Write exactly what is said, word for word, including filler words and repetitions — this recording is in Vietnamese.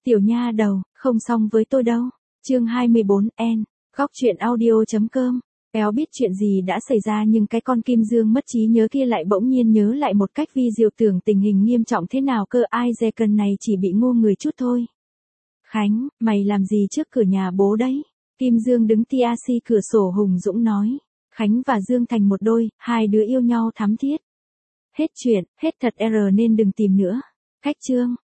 Tiểu nha đầu, không xong với tôi đâu. Chương hai mươi bốn, N. Góc truyện audio chấm com. Éo biết chuyện gì đã xảy ra nhưng cái con Kim Dương mất trí nhớ kia lại bỗng nhiên nhớ lại một cách vi diệu tưởng tình hình nghiêm trọng thế nào cơ. Ai dè cần này chỉ bị ngu người chút thôi. Khánh, mày làm gì trước cửa nhà bố đấy? Kim Dương đứng tia xi cửa sổ hùng dũng nói. Khánh và Dương thành một đôi, hai đứa yêu nhau thắm thiết. Hết chuyện, hết thật R nên đừng tìm nữa. Cách chương.